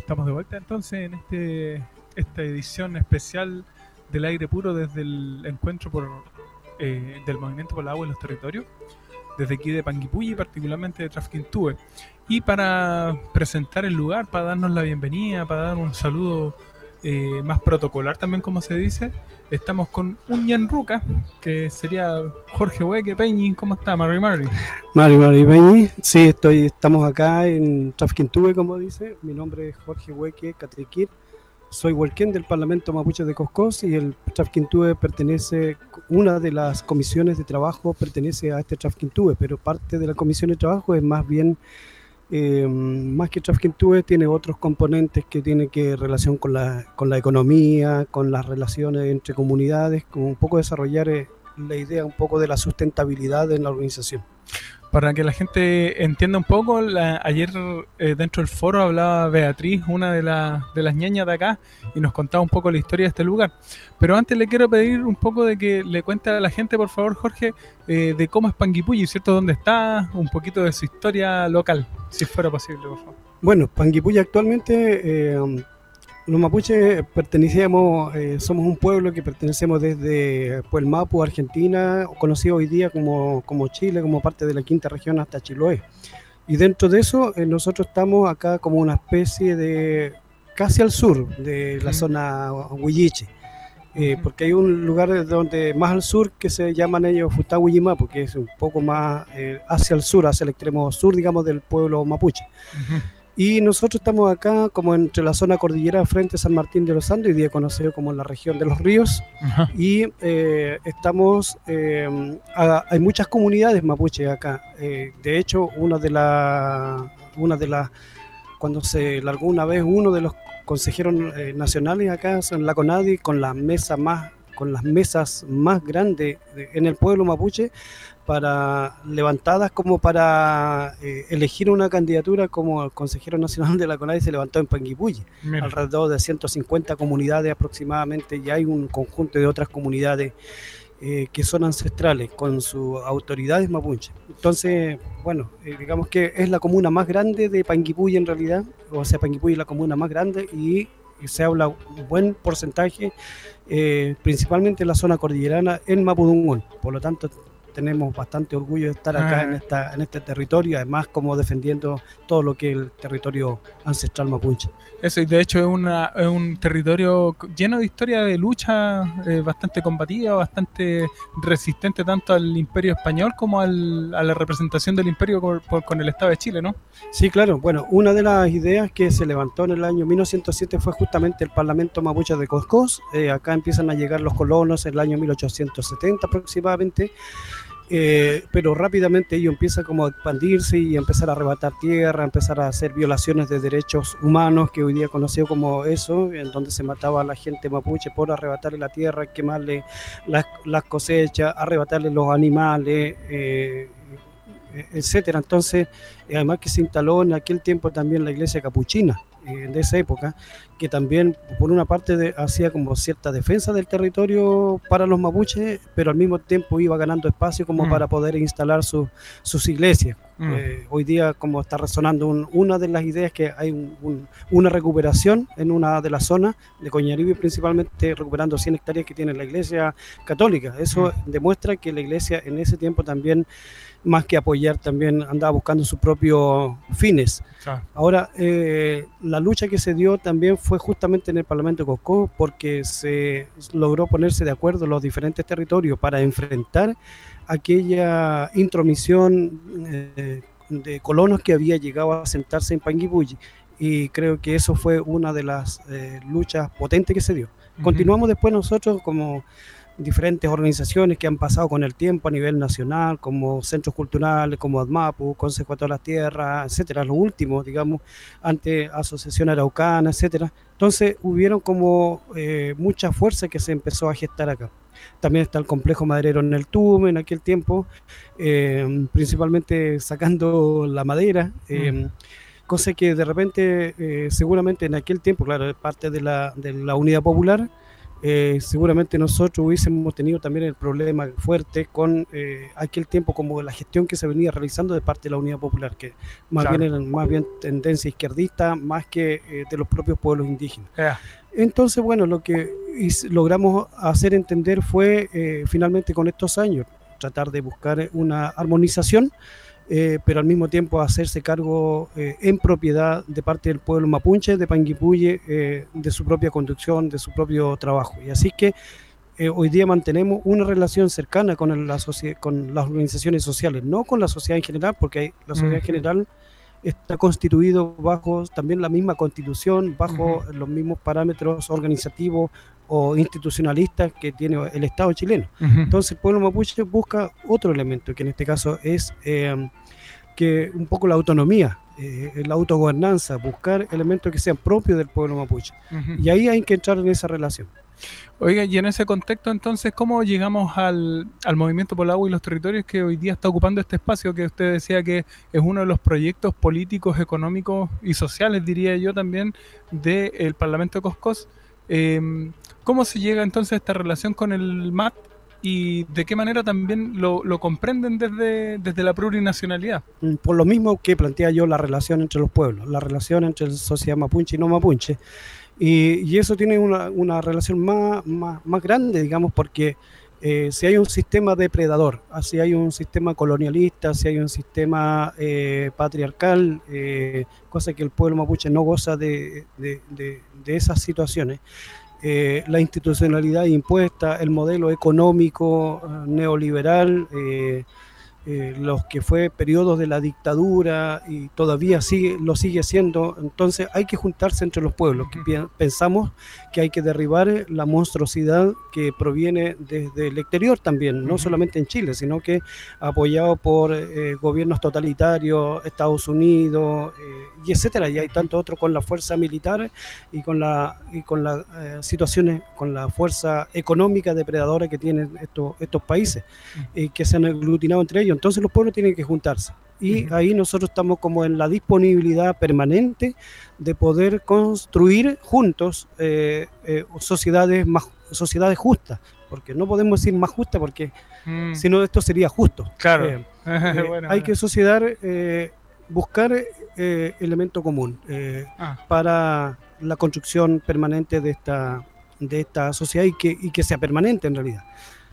Estamos de vuelta entonces en esta edición especial del aire puro desde el encuentro del Movimiento por el Agua y los Territorios, desde aquí de Panguipulli, particularmente de Trafquintúe. Y para presentar el lugar, para darnos la bienvenida, para dar un saludo más protocolar también, como se dice, estamos con un ñanruca, que sería Jorge Hueque Peñi. ¿Cómo está, Mari? Mari Peñi, sí, estamos acá en Trafquintúe, como dice. Mi nombre es Jorge Hueque Catriquir. Soy huelquén del Parlamento Mapuche de Coscós y el Trafquintúe pertenece, una de las comisiones de trabajo pertenece a este Trafquintúe, pero parte de la comisión de trabajo es más bien, más que Trafquintúe, tiene otros componentes que tienen que relación con la economía, con las relaciones entre comunidades, como un poco desarrollar la idea un poco de la sustentabilidad en la organización. Para que la gente entienda un poco, ayer dentro del foro hablaba Beatriz, una de las ñañas de acá, y nos contaba un poco la historia de este lugar. Pero antes le quiero pedir un poco de que le cuente a la gente, por favor, Jorge, de cómo es Panguipulli, ¿cierto? ¿Dónde está? Un poquito de su historia local, si fuera posible, por favor. Bueno, Panguipulli actualmente... los mapuches somos un pueblo que pertenecemos desde Puelmapu, Argentina, conocido hoy día como Chile, como parte de la quinta región hasta Chiloé. Y dentro de eso, nosotros estamos acá como una especie de, casi al sur de la zona Huilliche, porque hay un lugar donde más al sur que se llaman ellos Futahuyima, porque es un poco más hacia el sur, hacia el extremo sur, digamos, del pueblo mapuche. Y nosotros estamos acá como entre la zona cordillera frente a San Martín de los Andes, hoy día conocido como la región de los ríos. Ajá. Y hay muchas comunidades mapuche acá. De hecho, cuando se largó una vez uno de los consejeros nacionales acá en la CONADI con las mesas más grandes en el pueblo mapuche, levantadas como para elegir una candidatura como el consejero nacional de la CONADI, se levantó en Panguipulli. Alrededor de 150 comunidades aproximadamente, y hay un conjunto de otras comunidades que son ancestrales con sus autoridades mapuche. Entonces, bueno, digamos que es la comuna más grande de Panguipulli en realidad, o sea, Panguipulli es la comuna más grande y se habla un buen porcentaje, principalmente en la zona cordillerana, en Mapudungún. Por lo tanto, tenemos bastante orgullo de estar acá en este territorio, además como defendiendo todo lo que es el territorio ancestral mapuche. Eso, y de hecho es un territorio lleno de historia de lucha, bastante combativa, bastante resistente tanto al Imperio Español como a la representación del Imperio con el Estado de Chile, ¿no? Sí, claro. Bueno, una de las ideas que se levantó en el año 1907 fue justamente el Parlamento Mapuche de Coscós. Acá empiezan a llegar los colonos en el año 1870 aproximadamente. Pero rápidamente ello empieza como a expandirse y empezar a arrebatar tierra, empezar a hacer violaciones de derechos humanos, que hoy día conocido como eso, en donde se mataba a la gente mapuche por arrebatarle la tierra, quemarle las cosechas, arrebatarle los animales, etcétera. Entonces, además que se instaló en aquel tiempo también la iglesia capuchina de esa época, que también por una parte hacía como cierta defensa del territorio para los mapuches, pero al mismo tiempo iba ganando espacio como para poder instalar sus iglesias. Hoy día como está resonando una de las ideas que hay una recuperación en una de las zonas de Coñaribe, principalmente recuperando 100 hectáreas que tiene la iglesia católica. Eso demuestra que la iglesia en ese tiempo también, más que apoyar, también andaba buscando sus propios fines. Ahora, la lucha que se dio también fue justamente en el Parlamento de Coscós, porque se logró ponerse de acuerdo los diferentes territorios para enfrentar aquella intromisión de colonos que había llegado a asentarse en Panguipulli, y creo que eso fue una de las luchas potentes que se dio. Continuamos después nosotros como diferentes organizaciones que han pasado con el tiempo a nivel nacional, como centros culturales, como ADMAPU, Consejo de todas las Tierras, etcétera, los últimos, digamos, ante Asociación Araucana, etcétera. Entonces hubieron como mucha fuerza que se empezó a gestar acá. También está el complejo maderero en el Tume en aquel tiempo, principalmente sacando la madera, cosa que de repente, seguramente en aquel tiempo, claro, parte de la Unidad Popular, seguramente nosotros hubiésemos tenido también el problema fuerte con aquel tiempo como la gestión que se venía realizando de parte de la Unidad Popular, que más bien eran más bien tendencia izquierdista, más que de los propios pueblos indígenas. Entonces, bueno, lo que logramos hacer entender fue finalmente con estos años tratar de buscar una armonización, pero al mismo tiempo hacerse cargo en propiedad de parte del pueblo mapuche de Panguipulli de su propia conducción, de su propio trabajo. Y así que hoy día mantenemos una relación cercana con las organizaciones sociales, no con la sociedad en general, porque la sociedad en general está constituido bajo también la misma constitución, bajo los mismos parámetros organizativos o institucionalistas que tiene el Estado chileno. Entonces el pueblo mapuche busca otro elemento, que en este caso es que un poco la autonomía, la autogobernanza, buscar elementos que sean propios del pueblo mapuche. Y ahí hay que entrar en esa relación. Oiga, y en ese contexto entonces, ¿cómo llegamos al Movimiento por el Agua y los Territorios que hoy día está ocupando este espacio que usted decía que es uno de los proyectos políticos, económicos y sociales, diría yo también, del Parlamento de Coscós? ¿Cómo se llega entonces a esta relación con el MAT y de qué manera también lo comprenden desde la plurinacionalidad? Por lo mismo que plantea yo la relación entre los pueblos, la relación entre sociedad mapuche y no mapuche. Y eso tiene una relación más grande, digamos, porque si hay un sistema depredador, si hay un sistema colonialista, si hay un sistema patriarcal, cosa que el pueblo mapuche no goza de esas situaciones, la institucionalidad impuesta, el modelo económico neoliberal, los que fue periodos de la dictadura y todavía lo sigue siendo. Entonces hay que juntarse entre los pueblos, que pensamos que hay que derribar la monstruosidad que proviene desde el exterior también, no solamente en Chile, sino que apoyado por gobiernos totalitarios, Estados Unidos, y etcétera, y hay tanto otros con la fuerza militar y con las situaciones, con la fuerza económica depredadora que tienen estos países, que se han aglutinado entre ellos. Entonces los pueblos tienen que juntarse y ahí nosotros estamos como en la disponibilidad permanente de poder construir juntos sociedades justas, porque no podemos decir más justas porque si no esto sería justo. Claro. Hay que buscar elemento común para la construcción permanente de esta sociedad y que sea permanente en realidad.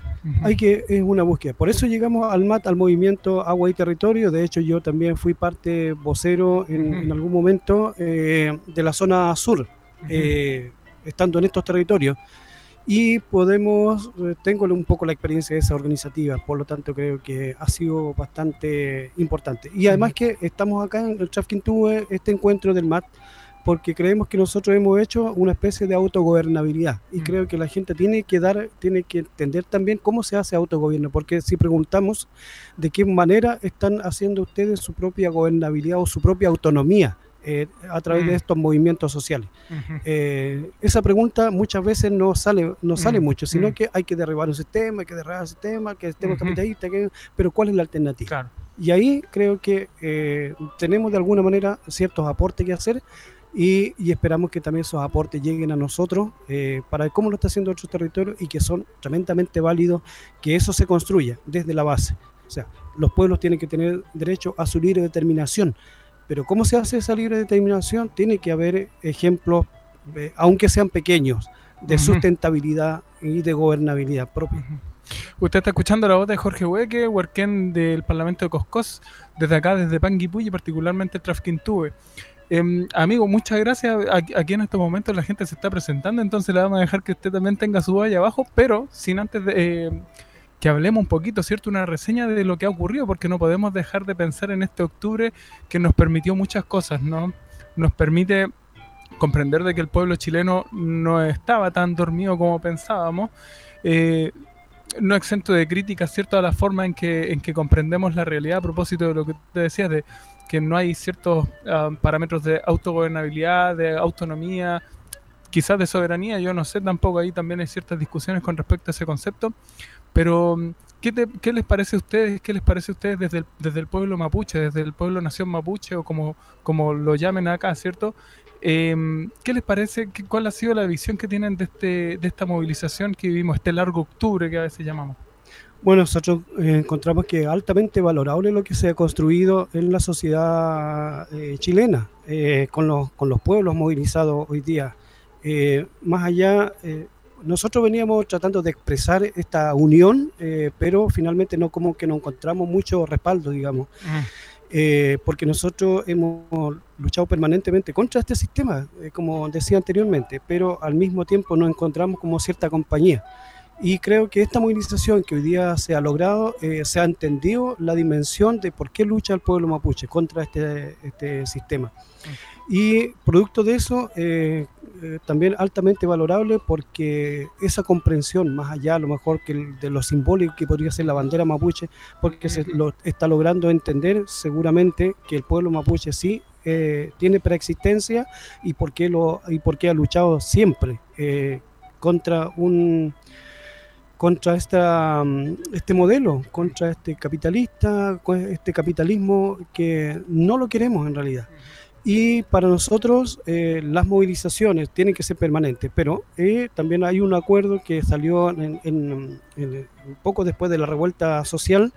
Es una búsqueda. Por eso llegamos al MAT, al Movimiento Agua y Territorio. De hecho, yo también fui parte vocero en algún momento de la zona sur, estando en estos territorios. Y tengo un poco la experiencia de esa organizativa, por lo tanto creo que ha sido bastante importante. Y además que estamos acá en el Trafquintúe, este encuentro del MAT, porque creemos que nosotros hemos hecho una especie de autogobernabilidad y creo que la gente tiene que entender también cómo se hace autogobierno, porque si preguntamos de qué manera están haciendo ustedes su propia gobernabilidad o su propia autonomía a través de estos movimientos sociales, esa pregunta muchas veces no sale mucho, sino que hay que derribar un sistema, que el sistema capitalista, pero ¿cuál es la alternativa? Claro. Y ahí creo que tenemos de alguna manera ciertos aportes que hacer. Y esperamos que también esos aportes lleguen a nosotros para ver cómo lo está haciendo otros territorios y que son tremendamente válidos, que eso se construya desde la base. O sea, los pueblos tienen que tener derecho a su libre determinación, pero ¿cómo se hace esa libre determinación? Tiene que haber ejemplos, aunque sean pequeños, de sustentabilidad y de gobernabilidad propia. Usted está escuchando la voz de Jorge Hueque, huarquén del Parlamento de Coscós, desde acá, desde Panguipulli, particularmente el Trafquintúe. Amigo, muchas gracias. Aquí en estos momentos la gente se está presentando, entonces le vamos a dejar que usted también tenga su voz allá abajo, pero sin antes que hablemos un poquito, ¿cierto? Una reseña de lo que ha ocurrido, porque no podemos dejar de pensar en este octubre que nos permitió muchas cosas, ¿no? Nos permite comprender de que el pueblo chileno no estaba tan dormido como pensábamos, no exento de críticas, ¿cierto?, a la forma en que comprendemos la realidad, a propósito de lo que te decías, de que no hay ciertos parámetros de autogobernabilidad, de autonomía, quizás de soberanía, yo no sé tampoco, ahí también hay ciertas discusiones con respecto a ese concepto, Pero, ¿qué les parece a ustedes? ¿Qué les parece a ustedes desde el pueblo mapuche, desde el pueblo nación mapuche o como lo llamen acá, ¿cierto? ¿Qué les parece? ¿Cuál ha sido la visión que tienen de esta movilización que vivimos, este largo octubre que a veces llamamos? Bueno, nosotros encontramos que es altamente valorable lo que se ha construido en la sociedad chilena, con los pueblos movilizados hoy día. Más allá, nosotros veníamos tratando de expresar esta unión, pero finalmente no, como que no encontramos mucho respaldo, digamos. Porque nosotros hemos luchado permanentemente contra este sistema, como decía anteriormente, pero al mismo tiempo nos encontramos como cierta compañía. Y creo que esta movilización que hoy día se ha logrado, se ha entendido la dimensión de por qué lucha el pueblo mapuche contra este sistema. Y producto de eso, también altamente valorable, porque esa comprensión, más allá a lo mejor que de lo simbólico que podría ser la bandera mapuche, porque se lo está logrando entender seguramente que el pueblo mapuche sí tiene preexistencia y por qué ha luchado siempre contra este modelo, contra este capitalismo que no lo queremos en realidad. Y para nosotros las movilizaciones tienen que ser permanentes, pero también hay un acuerdo que salió un poco después de la revuelta social,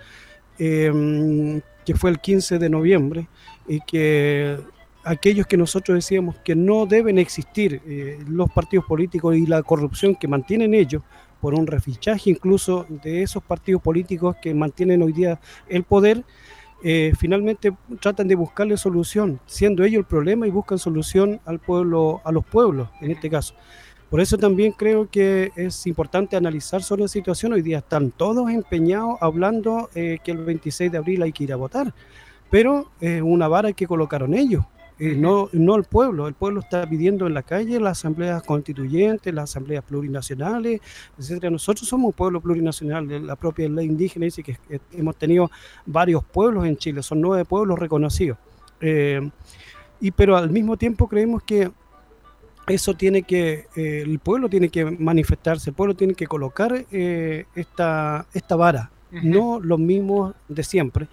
que fue el 15 de noviembre, y que aquellos que nosotros decíamos que no deben existir los partidos políticos y la corrupción que mantienen ellos, por un refichaje incluso de esos partidos políticos que mantienen hoy día el poder, finalmente tratan de buscarle solución, siendo ellos el problema, y buscan solución al pueblo, a los pueblos en este caso. Por eso también creo que es importante analizar sobre la situación. Hoy día están todos empeñados hablando que el 26 de abril hay que ir a votar, pero una vara que colocaron ellos. No el pueblo. El pueblo está pidiendo en la calle las asambleas constituyentes, las asambleas plurinacionales, etcétera. Nosotros somos un pueblo plurinacional. La propia ley indígena dice que hemos tenido varios pueblos en Chile, son 9 pueblos reconocidos. Pero al mismo tiempo creemos que eso el pueblo tiene que manifestarse, el pueblo tiene que colocar esta vara, no los mismos de siempre.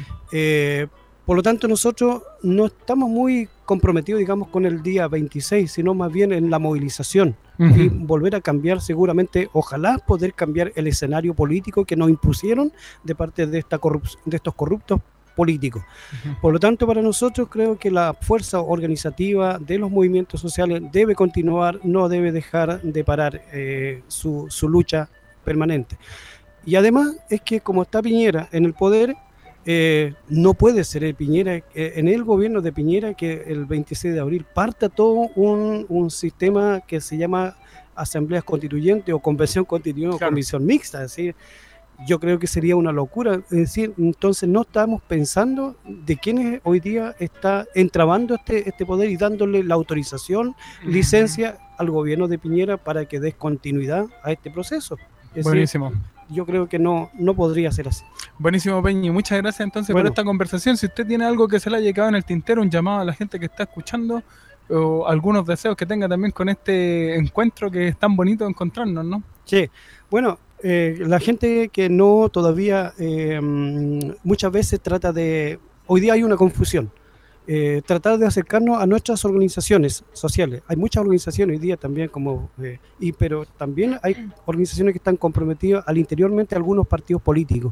Por lo tanto, nosotros no estamos muy comprometidos, digamos, con el día 26, sino más bien en la movilización y volver a cambiar seguramente, ojalá poder cambiar el escenario político que nos impusieron de parte de estos corruptos políticos. Por lo tanto, para nosotros creo que la fuerza organizativa de los movimientos sociales debe continuar, no debe dejar de parar su lucha permanente. Y además es que como está Piñera en el poder, no puede ser Piñera, en el gobierno de Piñera, que el 26 de abril parta todo un sistema que se llama asambleas constituyentes o convención constituyente, claro, o comisión mixta. Es decir, yo creo que sería una locura. Es decir, entonces no estamos pensando de quiénes hoy día está entrabando este poder y dándole la autorización, licencia al gobierno de Piñera para que dé continuidad a este proceso. Es buenísimo. Decir, yo creo que no podría ser así. Buenísimo, Peñi. Muchas gracias entonces por esta conversación. Si usted tiene algo que se le haya quedado en el tintero, un llamado a la gente que está escuchando, o algunos deseos que tenga también con este encuentro que es tan bonito encontrarnos, ¿no? Sí, bueno, la gente que no todavía muchas veces trata de... Hoy día hay una confusión. Tratar de acercarnos a nuestras organizaciones sociales. Hay muchas organizaciones hoy día también, pero también hay organizaciones que están comprometidas interiormente a algunos partidos políticos.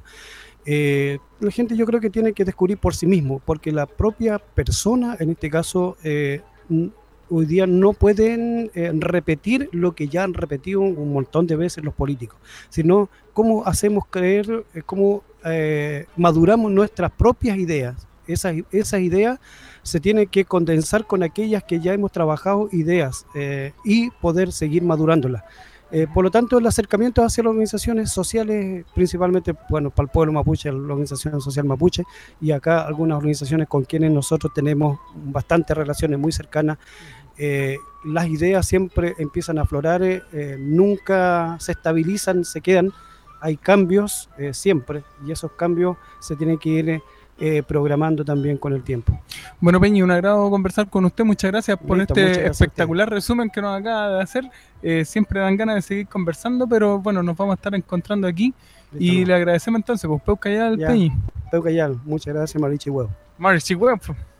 La gente yo creo que tiene que descubrir por sí mismo, porque la propia persona, en este caso, hoy día no pueden repetir lo que ya han repetido un montón de veces los políticos, sino cómo hacemos creer, cómo maduramos nuestras propias ideas. Esas ideas se tienen que condensar con aquellas que ya hemos trabajado ideas y poder seguir madurándolas. Por lo tanto, el acercamiento hacia las organizaciones sociales, principalmente, bueno, para el pueblo mapuche, la organización social mapuche, y acá algunas organizaciones con quienes nosotros tenemos bastantes relaciones muy cercanas, las ideas siempre empiezan a aflorar, nunca se estabilizan, se quedan, hay cambios siempre, y esos cambios se tienen que ir programando también con el tiempo. Bueno, Peñi, un agrado conversar con usted. Muchas gracias por este espectacular resumen que nos acaba de hacer. Siempre dan ganas de seguir conversando, pero bueno, nos vamos a estar encontrando aquí Y le agradecemos entonces, pues Peucayal Ya. Peñi. Peucayal, muchas gracias, Marichi Huevo. Marichi Web.